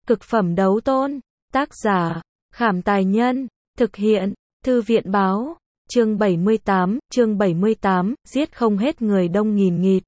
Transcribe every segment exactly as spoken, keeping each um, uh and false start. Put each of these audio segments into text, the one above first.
Cực phẩm đấu tôn. Tác giả, Khảm Tài Nhân. Thực hiện, Thư viện Báo. Chương bảy mươi tám, chương bảy mươi tám, giết không hết người đông nghìn nghịt.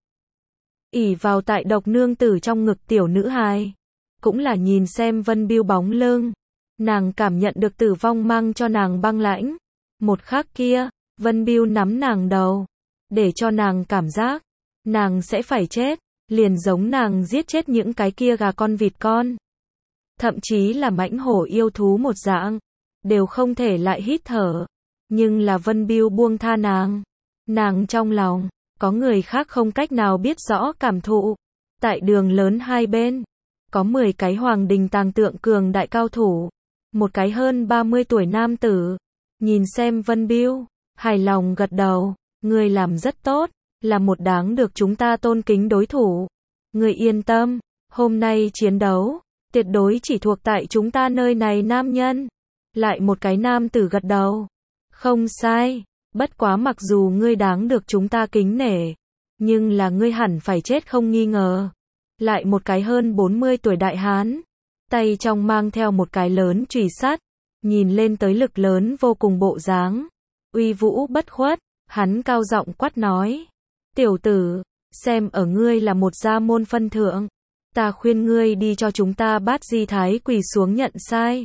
ỷ vào tại độc nương tử trong ngực tiểu nữ hài. Cũng là nhìn xem Vân Bưu bóng lưng. Nàng cảm nhận được tử vong mang cho nàng băng lãnh. Một khắc kia, Vân Bưu nắm nàng đầu. Để cho nàng cảm giác, nàng sẽ phải chết. Liền giống nàng giết chết những cái kia gà con vịt con. Thậm chí là mãnh hổ yêu thú một dạng. Đều không thể lại hít thở. Nhưng là Vân Bưu buông tha nàng. Nàng trong lòng, có người khác không cách nào biết rõ cảm thụ. Tại đường lớn hai bên, có mười cái hoàng đình tàng tượng cường đại cao thủ. Một cái hơn ba mươi tuổi nam tử. Nhìn xem Vân Bưu, hài lòng gật đầu. Người làm rất tốt, là một đáng được chúng ta tôn kính đối thủ. Người yên tâm, hôm nay chiến đấu, tuyệt đối chỉ thuộc tại chúng ta nơi này nam nhân. Lại một cái nam tử gật đầu. Không sai, bất quá mặc dù ngươi đáng được chúng ta kính nể, nhưng là ngươi hẳn phải chết không nghi ngờ. Lại một cái hơn bốn mươi tuổi đại hán, tay trong mang theo một cái lớn chùy sắt, nhìn lên tới lực lớn vô cùng bộ dáng, uy vũ bất khuất, hắn cao giọng quát nói: "Tiểu tử, xem ở ngươi là một gia môn phân thượng, ta khuyên ngươi đi cho chúng ta Bát Di Thái quỳ xuống nhận sai.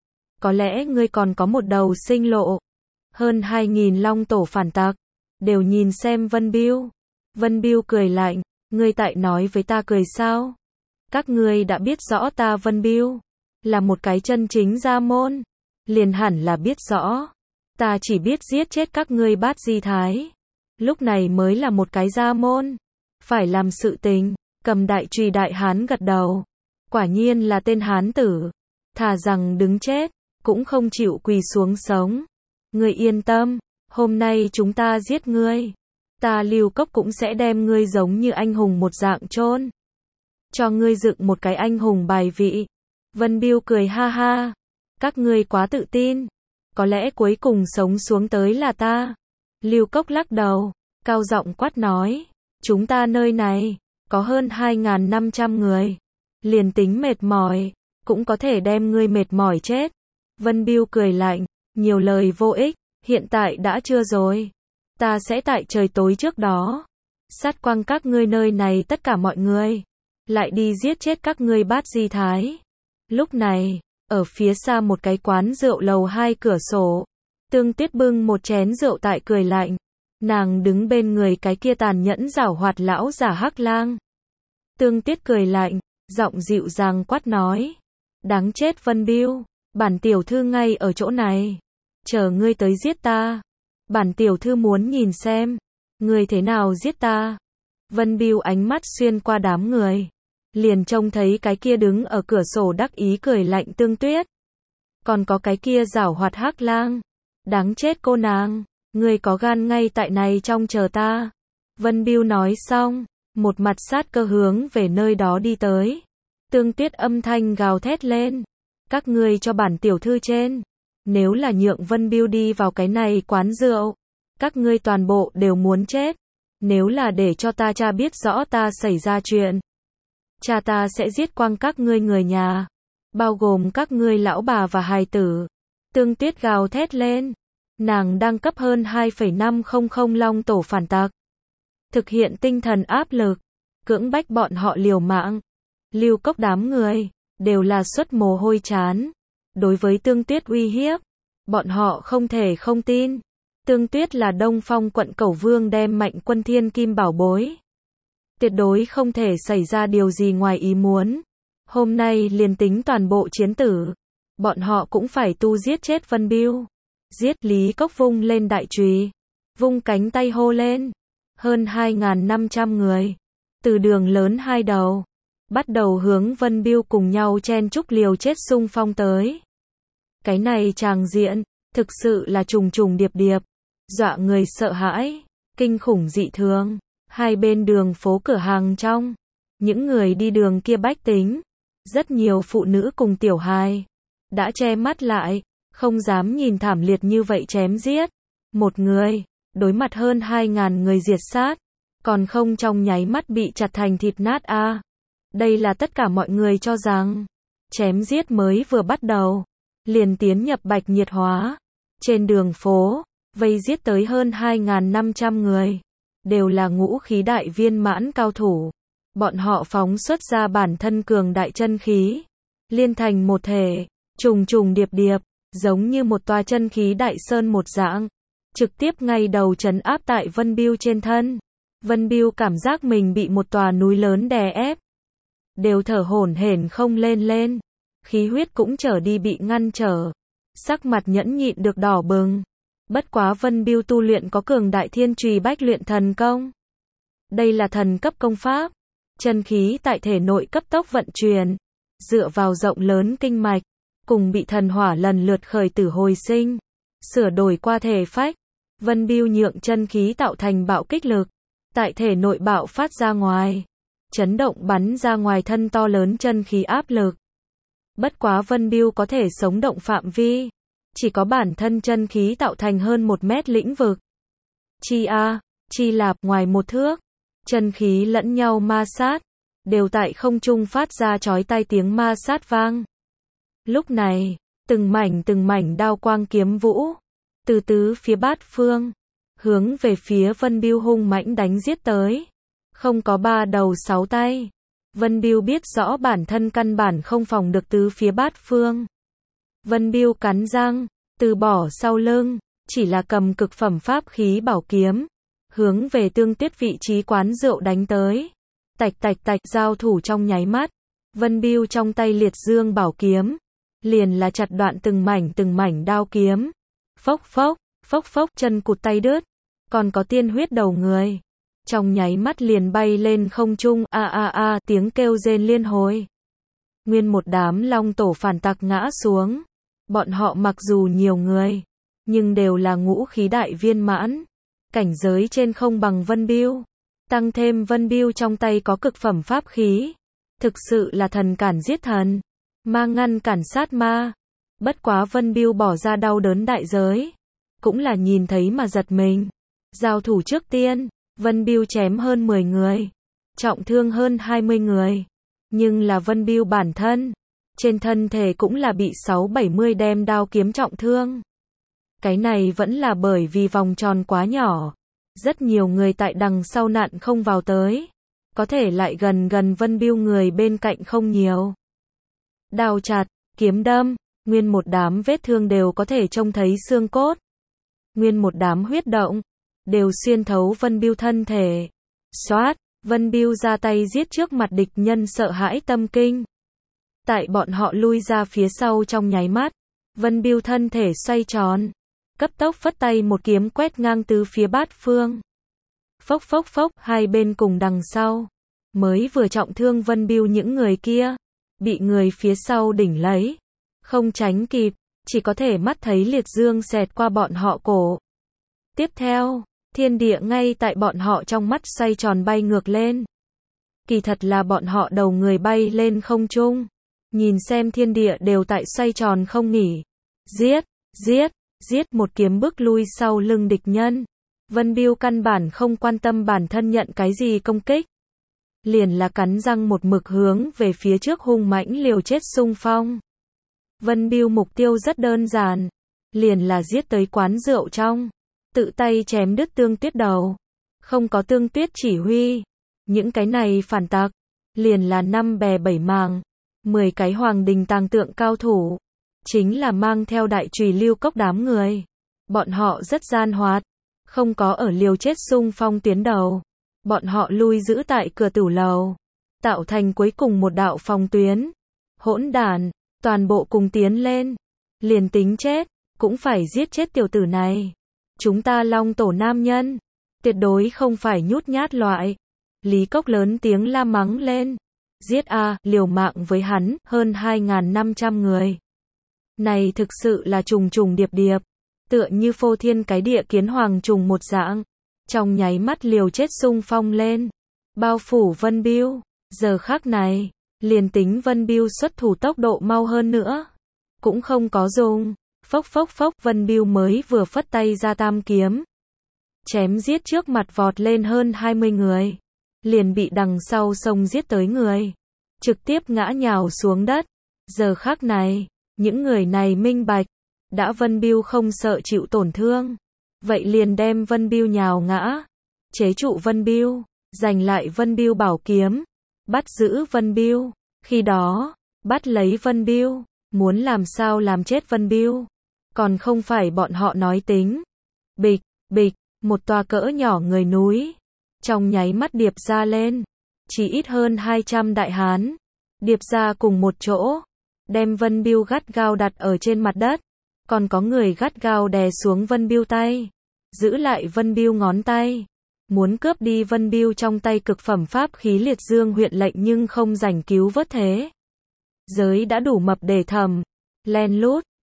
Có lẽ ngươi còn có một đầu sinh lộ." Hơn hai nghìn long tổ phản tặc đều nhìn xem Vân Bưu. Vân Bưu cười lạnh, ngươi tại nói với ta cười sao? Các ngươi đã biết rõ ta Vân Bưu là một cái chân chính gia môn, liền hẳn là biết rõ. Ta chỉ biết giết chết các ngươi Bát Di Thái, lúc này mới là một cái gia môn, phải làm sự tình. Cầm đại chùy đại hán gật đầu, quả nhiên là tên hán tử, thà rằng đứng chết, cũng không chịu quỳ xuống sống. Ngươi yên tâm, hôm nay chúng ta giết ngươi, ta Lưu Cốc cũng sẽ đem ngươi giống như anh hùng một dạng chôn, cho ngươi dựng một cái anh hùng bài vị. Vân Bưu cười ha ha, các ngươi quá tự tin, có lẽ cuối cùng sống xuống tới là ta. Lưu Cốc lắc đầu, cao giọng quát nói, chúng ta nơi này có hơn hai nghìn năm trăm người, liền tính mệt mỏi, cũng có thể đem ngươi mệt mỏi chết. Vân Bưu cười lạnh, nhiều lời vô ích, hiện tại đã trưa rồi. Ta sẽ tại trời tối trước đó, sát quang các ngươi nơi này tất cả mọi người, lại đi giết chết các ngươi Bát Di Thái. Lúc này, ở phía xa một cái quán rượu lầu hai cửa sổ, Tương Tuyết bưng một chén rượu tại cười lạnh. Nàng đứng bên người cái kia tàn nhẫn giảo hoạt lão giả Hắc Lang. Tương Tuyết cười lạnh, giọng dịu dàng quát nói: đáng chết Vân Bưu, bản tiểu thư ngay ở chỗ này, chờ ngươi tới giết ta. Bản tiểu thư muốn nhìn xem, ngươi thế nào giết ta. Vân Bưu ánh mắt xuyên qua đám người, liền trông thấy cái kia đứng ở cửa sổ đắc ý cười lạnh Tương Tuyết. Còn có cái kia giảo hoạt Hắc Lang. Đáng chết cô nàng, ngươi có gan ngay tại này trong chờ ta. Vân Bưu nói xong, một mặt sát cơ hướng về nơi đó đi tới. Tương Tuyết âm thanh gào thét lên, các ngươi cho bản tiểu thư trên, nếu là nhượng Vân Bưu đi vào cái này quán rượu, các ngươi toàn bộ đều muốn chết. Nếu là để cho ta cha biết rõ ta xảy ra chuyện, cha ta sẽ giết quang các ngươi người nhà, bao gồm các ngươi lão bà và hài tử. Tương Tuyết gào thét lên, nàng đang cấp hơn hai phẩy năm không không long tổ phản tặc, thực hiện tinh thần áp lực, cưỡng bách bọn họ liều mạng. Lưu Cốc đám người đều là xuất mồ hôi chán. Đối với Tương Tuyết uy hiếp, bọn họ không thể không tin. Tương Tuyết là Đông Phong quận Cẩu Vương đem mạnh quân thiên kim bảo bối, tuyệt đối không thể xảy ra điều gì ngoài ý muốn. Hôm nay liền tính toàn bộ chiến tử, bọn họ cũng phải tu giết chết Vân Bưu. Giết! Lý Cốc vung lên đại chùy, vung cánh tay hô lên. Hơn hai nghìn năm trăm người, từ đường lớn hai đầu, bắt đầu hướng Vân Bưu cùng nhau chen chúc liều chết xung phong tới. Cái này tràng diện, thực sự là trùng trùng điệp điệp, dọa người sợ hãi, kinh khủng dị thường. Hai bên đường phố cửa hàng trong, những người đi đường kia bách tính, rất nhiều phụ nữ cùng tiểu hài, đã che mắt lại, không dám nhìn thảm liệt như vậy chém giết. Một người, đối mặt hơn hai nghìn người diệt sát, còn không trong nháy mắt bị chặt thành thịt nát a. À, đây là tất cả mọi người cho rằng, Chém giết mới vừa bắt đầu, liền tiến nhập bạch nhiệt hóa. Trên đường phố, vây giết tới hơn hai nghìn năm trăm người, đều là ngũ khí đại viên mãn cao thủ. Bọn họ phóng xuất ra bản thân cường đại chân khí, liên thành một thể, trùng trùng điệp điệp, giống như một tòa chân khí đại sơn một dạng, trực tiếp ngay đầu trấn áp tại Vân Bưu trên thân. Vân Bưu cảm giác mình bị một tòa núi lớn đè ép, đều thở hổn hển không lên lên, khí huyết cũng trở đi bị ngăn trở, sắc mặt nhẫn nhịn được đỏ bừng. Bất quá Vân Bưu tu luyện có cường đại thiên trùy bách luyện thần công. Đây là thần cấp công pháp, chân khí tại thể nội cấp tốc vận chuyển, dựa vào rộng lớn kinh mạch, cùng bị thần hỏa lần lượt khởi tử hồi sinh, sửa đổi qua thể phách. Vân Bưu nhượng chân khí tạo thành bạo kích lực, tại thể nội bạo phát ra ngoài, chấn động bắn ra ngoài thân to lớn chân khí áp lực. Bất quá Vân Bưu có thể sống động phạm vi, chỉ có bản thân chân khí tạo thành hơn một mét lĩnh vực. Chi a, chi lạp ngoài một thước, chân khí lẫn nhau ma sát, đều tại không trung phát ra chói tai tiếng ma sát vang. Lúc này, từng mảnh từng mảnh đao quang kiếm vũ, từ tứ phía bát phương, hướng về phía Vân Bưu hung mãnh đánh giết tới. Không có ba đầu sáu tay, Vân Bưu biết rõ bản thân căn bản không phòng được tứ phía bát phương. Vân Bưu cắn răng, từ bỏ sau lưng, chỉ là cầm cực phẩm pháp khí bảo kiếm, hướng về Tương Tuyết vị trí quán rượu đánh tới. Tạch tạch tạch, giao thủ trong nháy mắt, Vân Bưu trong tay liệt dương bảo kiếm, liền là chặt đoạn từng mảnh từng mảnh đao kiếm. Phốc phốc, phốc phốc, chân cụt tay đứt, còn có tiên huyết đầu người. Trong nháy mắt liền bay lên không trung, a a a, tiếng kêu rên liên hồi. Nguyên một đám long tổ phản tặc ngã xuống. Bọn họ mặc dù nhiều người, nhưng đều là ngũ khí đại viên mãn, cảnh giới trên không bằng Vân Bưu. Tăng thêm Vân Bưu trong tay có cực phẩm pháp khí, thực sự là thần cản giết thần, ma ngăn cản sát ma. Bất quá Vân Bưu bỏ ra đau đớn đại giới, cũng là nhìn thấy mà giật mình. Giao thủ trước tiên, Vân Bưu chém hơn mười người, trọng thương hơn hai mươi người, nhưng là Vân Bưu bản thân, trên thân thể cũng là bị sáu bảy mươi đem đao kiếm trọng thương. Cái này vẫn là bởi vì vòng tròn quá nhỏ, rất nhiều người tại đằng sau nạn không vào tới, có thể lại gần gần Vân Bưu người bên cạnh không nhiều. Đao chặt, kiếm đâm, nguyên một đám vết thương đều có thể trông thấy xương cốt, nguyên một đám huyết động, đều xuyên thấu Vân Bưu thân thể. Xoát, Vân Bưu ra tay giết trước mặt địch nhân sợ hãi tâm kinh. Tại bọn họ lui ra phía sau trong nháy mắt, Vân Bưu thân thể xoay tròn, cấp tốc phất tay một kiếm quét ngang tứ phía bát phương. Phốc phốc phốc, hai bên cùng đằng sau, mới vừa trọng thương Vân Bưu những người kia, bị người phía sau đỉnh lấy, không tránh kịp, chỉ có thể mắt thấy liệt dương xẹt qua bọn họ cổ. Tiếp theo, thiên địa ngay tại bọn họ trong mắt xoay tròn bay ngược lên. Kỳ thật là bọn họ đầu người bay lên không trung, nhìn xem thiên địa đều tại xoay tròn không nghỉ. Giết, giết, giết, một kiếm bước lui sau lưng địch nhân. Vân Bưu căn bản không quan tâm bản thân nhận cái gì công kích, liền là cắn răng một mực hướng về phía trước hung mãnh liều chết xung phong. Vân Bưu mục tiêu rất đơn giản, liền là giết tới quán rượu trong, tự tay chém đứt Tương Tuyết đầu. Không có Tương Tuyết chỉ huy, những cái này phản tặc, liền là năm bè bảy mảng, mười cái hoàng đình tàng tượng cao thủ, chính là mang theo đại chùy lưu cốc đám người. Bọn họ rất gian hoạt, không có ở liều chết xung phong tuyến đầu. Bọn họ lui giữ tại cửa tử lầu, tạo thành cuối cùng một đạo phòng tuyến. Hỗn đản, toàn bộ cùng tiến lên, liền tính chết, cũng phải giết chết tiểu tử này. Chúng ta Long tổ nam nhân, tuyệt đối không phải nhút nhát loại. Lý Cốc lớn tiếng la mắng lên. Giết a, liều mạng với hắn, hơn hai nghìn năm trăm người. Này thực sự là trùng trùng điệp điệp, tựa như phô thiên cái địa kiến hoàng trùng một dạng. Trong nháy mắt liều chết xung phong lên, bao phủ Vân Bưu. Giờ khắc này, liền tính Vân Bưu xuất thủ tốc độ mau hơn nữa, cũng không có dùng. Phốc phốc phốc, Vân Bưu mới vừa phất tay ra tam kiếm, chém giết trước mặt vọt lên hơn hai mươi người, liền bị đằng sau xông giết tới người trực tiếp ngã nhào xuống đất. Giờ khắc này, những người này minh bạch, đã Vân Bưu không sợ chịu tổn thương, vậy liền đem Vân Bưu nhào ngã, chế trụ Vân Bưu, giành lại Vân Bưu bảo kiếm, bắt giữ Vân Bưu, khi đó, bắt lấy Vân Bưu, muốn làm sao làm chết Vân Bưu, còn không phải bọn họ nói tính. Bịch, bịch, một tòa cỡ nhỏ người núi, trong nháy mắt điệp ra lên, chỉ ít hơn hai trăm đại hán, điệp ra cùng một chỗ, đem Vân Bưu gắt gao đặt ở trên mặt đất, còn có người gắt gao đè xuống Vân Bưu tay, giữ lại Vân Bưu ngón tay, muốn cướp đi Vân Bưu trong tay cực phẩm pháp khí liệt dương huyện lệnh nhưng không rảnh cứu vớt thế. Giới đã đủ mập để thầm, len lút,